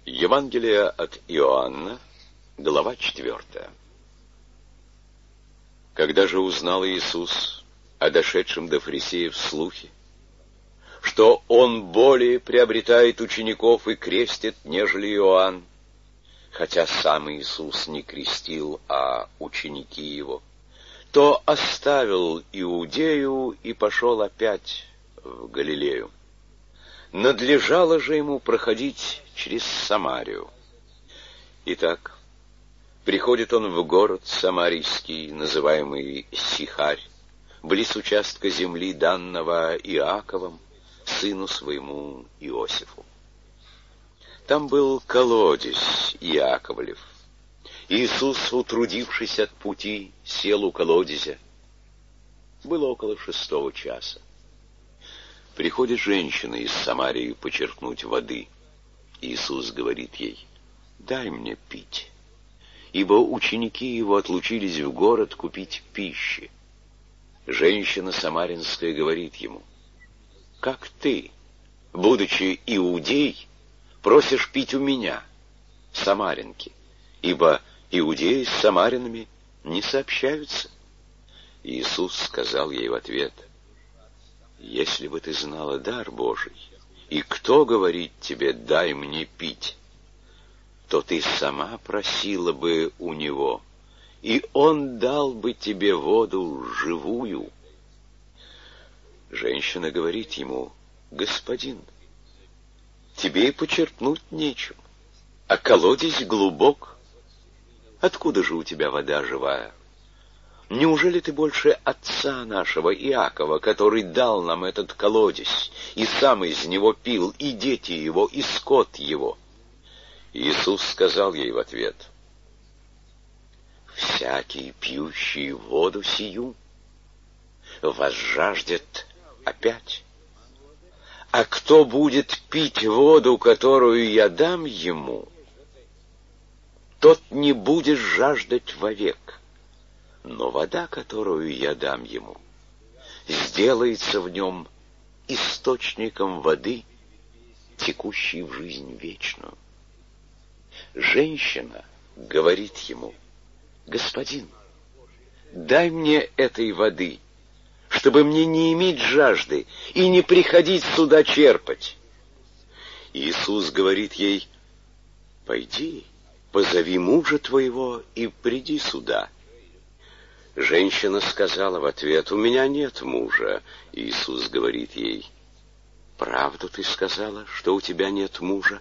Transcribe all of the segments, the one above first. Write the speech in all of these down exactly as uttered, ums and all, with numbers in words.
Евангелие от Иоанна, глава четвертая. Когда же узнал Иисус о дошедшем до фарисеев слухе, что Он более приобретает учеников и крестит, нежели Иоанн, хотя сам Иисус не крестил, а ученики Его, то оставил Иудею и пошел опять в Галилею. Надлежало же ему проходить через Самарию. Итак, приходит он в город самарийский, называемый Сихарь, близ участка земли, данного Иаковом, сыну своему Иосифу. Там был колодезь Иаковлев. Иисус, утрудившись от пути, сел у колодезя. Было около шестого часа. Приходит женщина из Самарии почерпнуть воды. Иисус говорит ей: «Дай мне пить», ибо ученики его отлучились в город купить пищи. Женщина самаринская говорит ему: «Как ты, будучи иудей, просишь пить у меня, самарянки, ибо иудеи с самарянами не сообщаются?» Иисус сказал ей в ответ: «Если бы ты знала дар Божий, и кто говорит тебе: дай мне пить, то ты сама просила бы у него, и он дал бы тебе воду живую». Женщина говорит ему: «Господин, тебе и почерпнуть нечем, а колодезь глубок. Откуда же у тебя вода живая? Неужели ты больше отца нашего Иакова, который дал нам этот колодезь, и сам из него пил, и дети его, и скот его?» Иисус сказал ей в ответ: «Всякий, пьющий воду сию, возжаждет опять. А кто будет пить воду, которую я дам ему, тот не будет жаждать вовек. Но вода, которую я дам ему, сделается в нем источником воды, текущей в жизнь вечную». Женщина говорит ему: «Господин, дай мне этой воды, чтобы мне не иметь жажды и не приходить сюда черпать». Иисус говорит ей: «Пойди, позови мужа твоего и приди сюда». Женщина сказала в ответ: «У меня нет мужа». Иисус говорит ей: «Правду ты сказала, что у тебя нет мужа?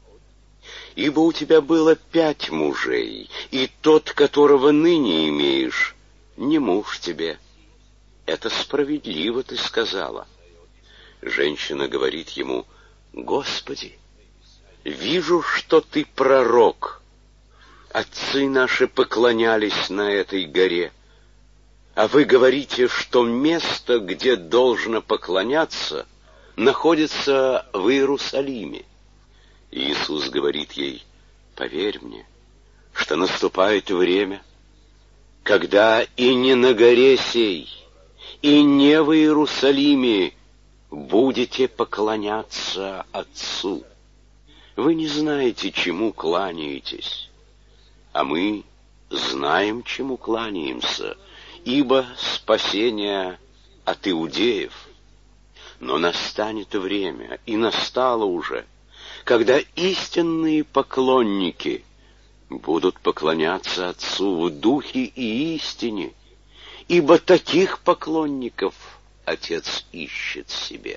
Ибо у тебя было пять мужей, и тот, которого ныне имеешь, не муж тебе. Это справедливо ты сказала». Женщина говорит ему: «Господи, вижу, что ты пророк. Отцы наши поклонялись на этой горе, а вы говорите, что место, где должно поклоняться, находится в Иерусалиме». Иисус говорит ей: «Поверь мне, что наступает время, когда и не на горе сей, и не в Иерусалиме будете поклоняться Отцу. Вы не знаете, чему кланяетесь, а мы знаем, чему кланяемся, ибо спасение от иудеев. Но настанет время, и настало уже, когда истинные поклонники будут поклоняться Отцу в духе и истине, ибо таких поклонников Отец ищет себе.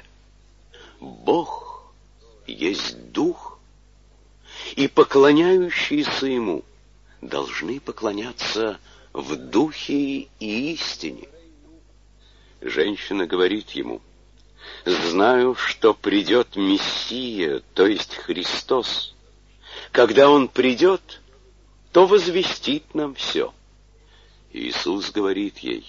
Бог есть Дух, и поклоняющиеся Ему должны поклоняться в духе и истине». Женщина говорит ему: «Знаю, что придет Мессия, то есть Христос. Когда Он придет, то возвестит нам все». Иисус говорит ей: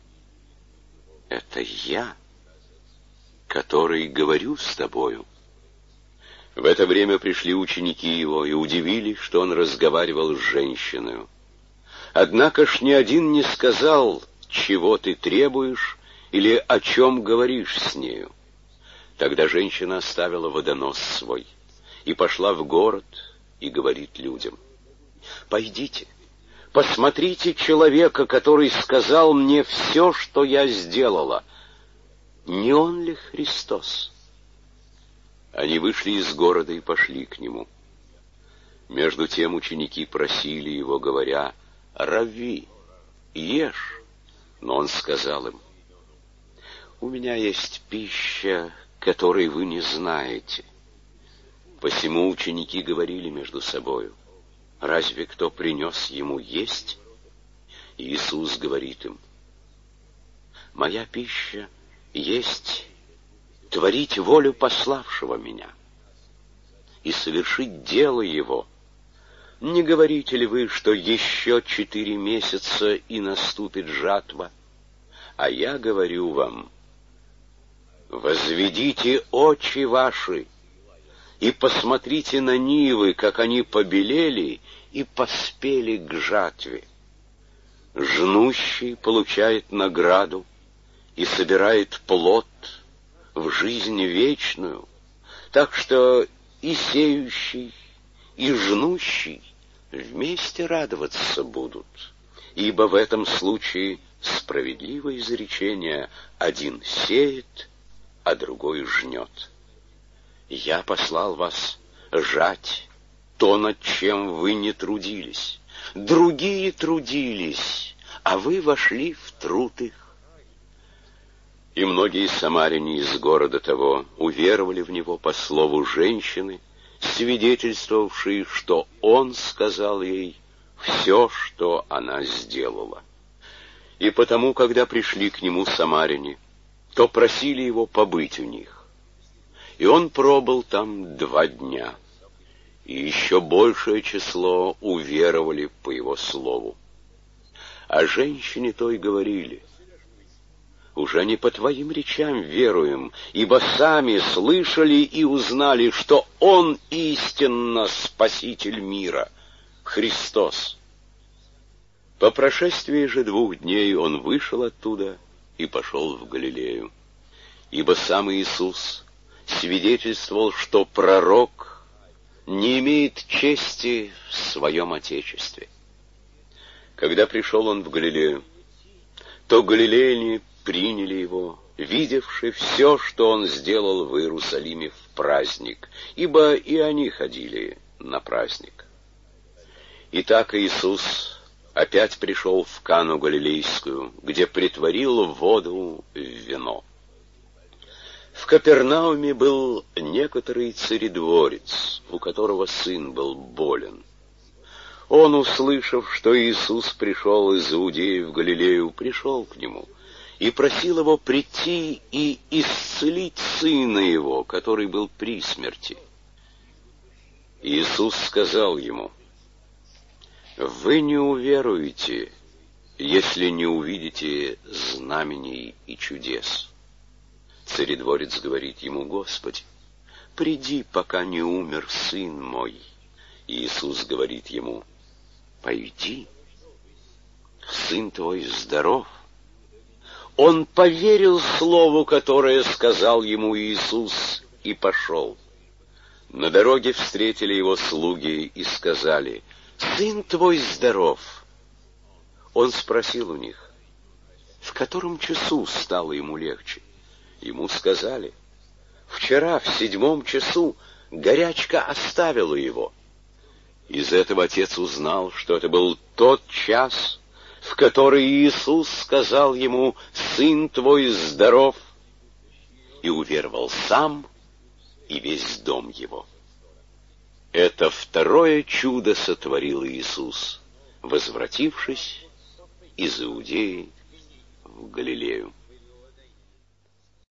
«Это я, который говорю с тобою». В это время пришли ученики Его и удивились, что Он разговаривал с женщиной. Однако ж ни один не сказал: «Чего ты требуешь?» или «О чем говоришь с нею?». Тогда женщина оставила водонос свой и пошла в город и говорит людям: «Пойдите, посмотрите человека, который сказал мне все, что я сделала. Не он ли Христос?» Они вышли из города и пошли к нему. Между тем ученики просили его, говоря: «Равви, ешь». Но он сказал им: «У меня есть пища, которой вы не знаете». Посему ученики говорили между собою: «Разве кто принес ему есть?» И Иисус говорит им: «Моя пища есть творить волю пославшего меня и совершить дело его. Не говорите ли вы, что еще четыре месяца и наступит жатва? А я говорю вам: возведите очи ваши и посмотрите на нивы, как они побелели и поспели к жатве. Жнущий получает награду и собирает плод в жизнь вечную, так что и сеющий, и жнущий вместе радоваться будут, ибо в этом случае справедливое изречение: один сеет, а другой жнет. Я послал вас жать то, над чем вы не трудились. Другие трудились, а вы вошли в труд их». И многие самаряне из города того уверовали в него по слову женщины, свидетельствовавшей, что он сказал ей все, что она сделала. И потому, когда пришли к нему самаряне, то просили его побыть у них. И он пробыл там два дня, и еще большее число уверовали по его слову. А женщине той говорили: «Уже не по твоим речам веруем, ибо сами слышали и узнали, что Он истинно Спаситель мира, Христос». По прошествии же двух дней он вышел оттуда и пошел в Галилею, ибо сам Иисус свидетельствовал, что пророк не имеет чести в своем Отечестве. Когда пришел он в Галилею, то галилеяне приняли его, видевши все, что он сделал в Иерусалиме в праздник, ибо и они ходили на праздник. Итак, Иисус опять пришел в Кану Галилейскую, где претворил воду в вино. В Капернауме был некоторый царедворец, у которого сын был болен. Он, услышав, что Иисус пришел из Иудеи в Галилею, пришел к нему и просил его прийти и исцелить сына его, который был при смерти. Иисус сказал ему: «Вы не уверуете, если не увидите знамений и чудес». Царедворец говорит ему: «Господи, приди, пока не умер сын мой». Иисус говорит ему: «Пойди, сын твой здоров». Он поверил слову, которое сказал ему Иисус, и пошел. На дороге встретили его слуги и сказали: «Сын твой здоров». Он спросил у них, в котором часу стало ему легче. Ему сказали: «Вчера в седьмом часу горячка оставила его». Из этого отец узнал, что это был тот час, в который Иисус сказал ему: «Сын твой здоров», и уверовал сам и весь дом его. Это второе чудо сотворил Иисус, возвратившись из Иудеи в Галилею.